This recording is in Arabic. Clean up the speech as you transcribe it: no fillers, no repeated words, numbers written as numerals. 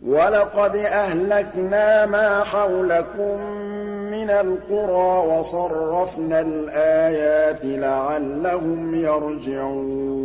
وَلَقَدْ أَهْلَكْنَا مَا حَوْلَكُم مِّنَ الْقُرَىٰ وَصَرَّفْنَا الْآيَاتِ لَعَلَّهُمْ يَرْجِعُونَ